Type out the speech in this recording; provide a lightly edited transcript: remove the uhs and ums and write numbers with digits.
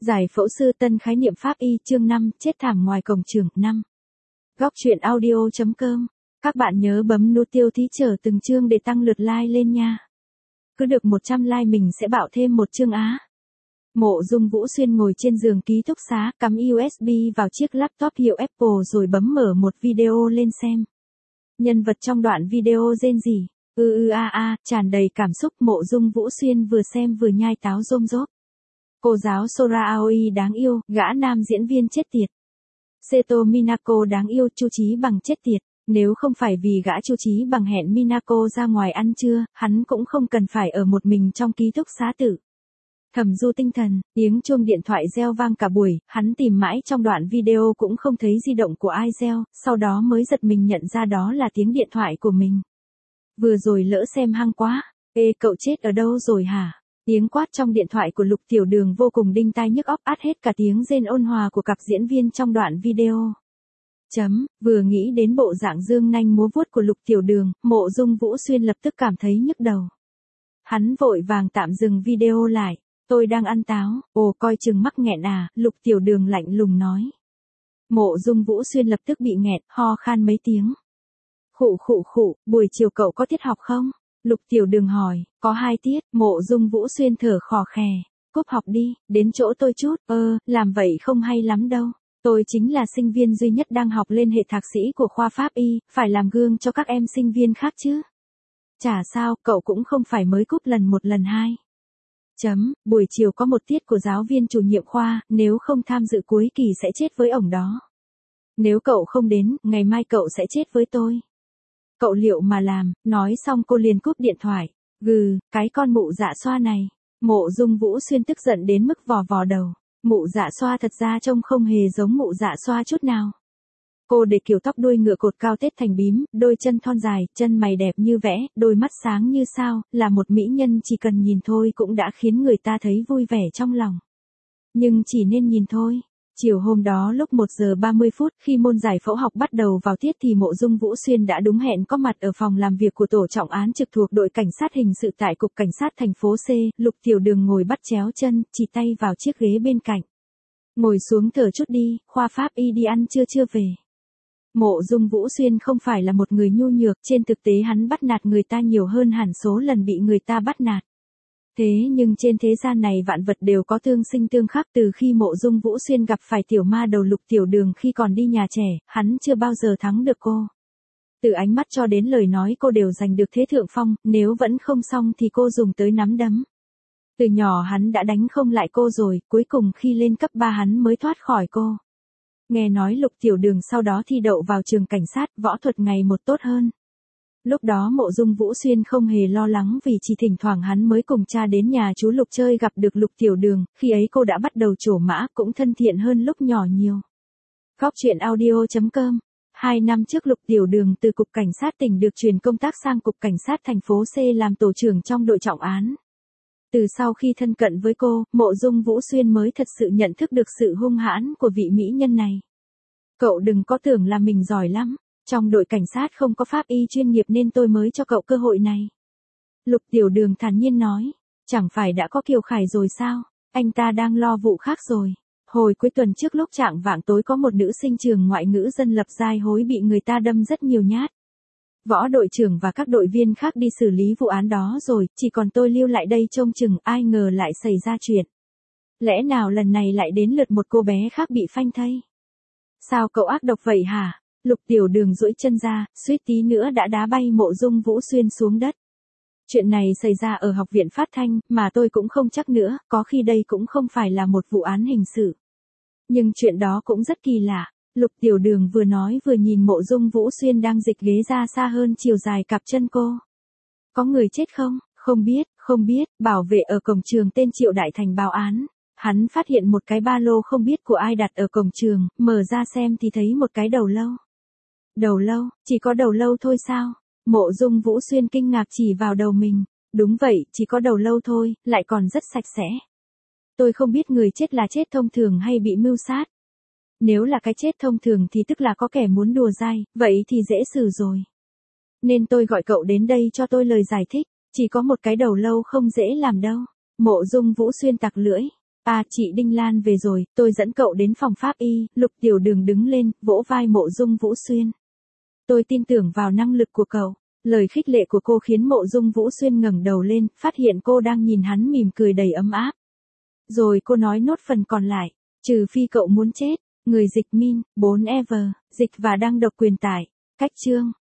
Giải phẫu sư tân khái niệm pháp y chương 5, chết thảm ngoài cổng trường 5. Góc truyện audio.com. Các bạn nhớ bấm nút tiêu thí trở từng chương để tăng lượt like lên nha. Cứ được 100 like mình sẽ bảo thêm một chương á. Mộ Dung Vũ Xuyên ngồi trên giường ký túc xá, cắm USB vào chiếc laptop hiệu Apple rồi bấm mở một video lên xem. Nhân vật trong đoạn video rên rỉ, tràn đầy cảm xúc. Mộ Dung Vũ Xuyên vừa xem vừa nhai táo rôm rốp. Cô giáo Sora Aoi đáng yêu, gã nam diễn viên chết tiệt. Seto Minako đáng yêu, Chu Chí Bằng chết tiệt. Nếu không phải vì gã Chu Chí Bằng hẹn Minako ra ngoài ăn trưa, hắn cũng không cần phải ở một mình trong ký túc xá tử. Thẩm Du tinh thần, tiếng chuông điện thoại reo vang cả buổi, hắn tìm mãi trong đoạn video cũng không thấy di động của ai reo, sau đó mới giật mình nhận ra đó là tiếng điện thoại của mình. Vừa rồi lỡ xem hăng quá, cậu chết ở đâu rồi hả? Tiếng quát trong điện thoại của Lục Tiểu Đường vô cùng đinh tai nhức óc, át hết cả tiếng rên ôn hòa của cặp diễn viên trong đoạn video. Vừa nghĩ đến bộ dạng dương nanh múa vuốt của Lục Tiểu Đường, Mộ Dung Vũ Xuyên lập tức cảm thấy nhức đầu. Hắn vội vàng tạm dừng video lại. Tôi đang ăn táo, coi chừng mắc nghẹn à, Lục Tiểu Đường lạnh lùng nói. Mộ Dung Vũ Xuyên lập tức bị nghẹn, ho khan mấy tiếng. Khụ, buổi chiều cậu có tiết học không? Lục Tiểu Đường hỏi, có 2 tiết. Mộ Dung Vũ Xuyên thở khò khè, cúp học đi, đến chỗ tôi chút. Làm vậy không hay lắm đâu. Tôi chính là sinh viên duy nhất đang học lên hệ thạc sĩ của khoa pháp y, phải làm gương cho các em sinh viên khác chứ. Chả sao, cậu cũng không phải mới cúp lần 1 lần 2. Buổi chiều có một tiết của giáo viên chủ nhiệm khoa, nếu không tham dự cuối kỳ sẽ chết với ổng đó. Nếu cậu không đến, ngày mai cậu sẽ chết với tôi. Cậu liệu mà làm, nói xong cô liền cúp điện thoại. Cái con mụ dạ xoa này. Mộ Dung Vũ Xuyên tức giận đến mức vò vò đầu. Mụ dạ xoa thật ra trông không hề giống mụ dạ xoa chút nào. Cô để kiểu tóc đuôi ngựa cột cao tết thành bím, đôi chân thon dài, chân mày đẹp như vẽ, đôi mắt sáng như sao, là một mỹ nhân chỉ cần nhìn thôi cũng đã khiến người ta thấy vui vẻ trong lòng. Nhưng chỉ nên nhìn thôi. Chiều hôm đó lúc 1 giờ 30 phút khi môn giải phẫu học bắt đầu vào tiết thì Mộ Dung Vũ Xuyên đã đúng hẹn có mặt ở phòng làm việc của tổ trọng án trực thuộc đội cảnh sát hình sự tại cục cảnh sát thành phố C. Lục Tiểu Đường ngồi bắt chéo chân, chỉ tay vào chiếc ghế bên cạnh. Ngồi xuống thở chút đi, khoa pháp y đi ăn trưa chưa về. Mộ Dung Vũ Xuyên không phải là một người nhu nhược, trên thực tế hắn bắt nạt người ta nhiều hơn hẳn số lần bị người ta bắt nạt. Thế nhưng trên thế gian này vạn vật đều có tương sinh tương khắc. Từ khi Mộ Dung Vũ Xuyên gặp phải tiểu ma đầu Lục Tiểu Đường khi còn đi nhà trẻ, hắn chưa bao giờ thắng được cô. Từ ánh mắt cho đến lời nói cô đều giành được thế thượng phong, nếu vẫn không xong thì cô dùng tới nắm đấm. Từ nhỏ hắn đã đánh không lại cô rồi, cuối cùng khi lên cấp 3 hắn mới thoát khỏi cô. Nghe nói Lục Tiểu Đường sau đó thi đậu vào trường cảnh sát, võ thuật ngày một tốt hơn. Lúc đó Mộ Dung Vũ Xuyên không hề lo lắng vì chỉ thỉnh thoảng hắn mới cùng cha đến nhà chú Lục chơi gặp được Lục Tiểu Đường, khi ấy cô đã bắt đầu trổ mã, cũng thân thiện hơn lúc nhỏ nhiều. Góc truyện audio.com. 2 năm trước Lục Tiểu Đường từ cục cảnh sát tỉnh được chuyển công tác sang cục cảnh sát thành phố C làm tổ trưởng trong đội trọng án. Từ sau khi thân cận với cô, Mộ Dung Vũ Xuyên mới thật sự nhận thức được sự hung hãn của vị mỹ nhân này. Cậu đừng có tưởng là mình giỏi lắm, trong đội cảnh sát không có pháp y chuyên nghiệp nên tôi mới cho cậu cơ hội này. Lục Tiểu Đường thản nhiên nói, chẳng phải đã có Kiều Khải rồi sao, anh ta đang lo vụ khác rồi. Hồi cuối tuần trước lúc chạng vạng tối có một nữ sinh trường ngoại ngữ dân lập Giai Hối bị người ta đâm rất nhiều nhát. Võ đội trưởng và các đội viên khác đi xử lý vụ án đó rồi, chỉ còn tôi lưu lại đây trông chừng, ai ngờ lại xảy ra chuyện. Lẽ nào lần này lại đến lượt một cô bé khác bị phanh thây? Sao cậu ác độc vậy hả? Lục Tiểu Đường duỗi chân ra, suýt tí nữa đã đá bay Mộ Dung Vũ Xuyên xuống đất. Chuyện này xảy ra ở học viện phát thanh, mà tôi cũng không chắc nữa, có khi đây cũng không phải là một vụ án hình sự. Nhưng chuyện đó cũng rất kỳ lạ. Lục Tiểu Đường vừa nói vừa nhìn Mộ Dung Vũ Xuyên đang dịch ghế ra xa hơn chiều dài cặp chân cô. Có người chết không? Không biết, bảo vệ ở cổng trường tên Triệu Đại Thành báo án. Hắn phát hiện một cái ba lô không biết của ai đặt ở cổng trường, mở ra xem thì thấy một cái đầu lâu. Đầu lâu, chỉ có đầu lâu thôi sao? Mộ Dung Vũ Xuyên kinh ngạc chỉ vào đầu mình. Đúng vậy, chỉ có đầu lâu thôi, lại còn rất sạch sẽ. Tôi không biết người chết là chết thông thường hay bị mưu sát. Nếu là cái chết thông thường thì tức là có kẻ muốn đùa dai, vậy thì dễ xử rồi. Nên tôi gọi cậu đến đây cho tôi lời giải thích, chỉ có một cái đầu lâu không dễ làm đâu. Mộ Dung Vũ Xuyên tặc lưỡi. À chị Đinh Lan về rồi, tôi dẫn cậu đến phòng pháp y, Lục Tiểu Đường đứng lên, vỗ vai Mộ Dung Vũ Xuyên. Tôi tin tưởng vào năng lực của cậu. Lời khích lệ của cô khiến Mộ Dung Vũ Xuyên ngẩng đầu lên, phát hiện cô đang nhìn hắn mỉm cười đầy ấm áp. Rồi cô nói nốt phần còn lại, trừ phi cậu muốn chết, người dịch min, 4 ever, dịch và đăng độc quyền tải, cách chương.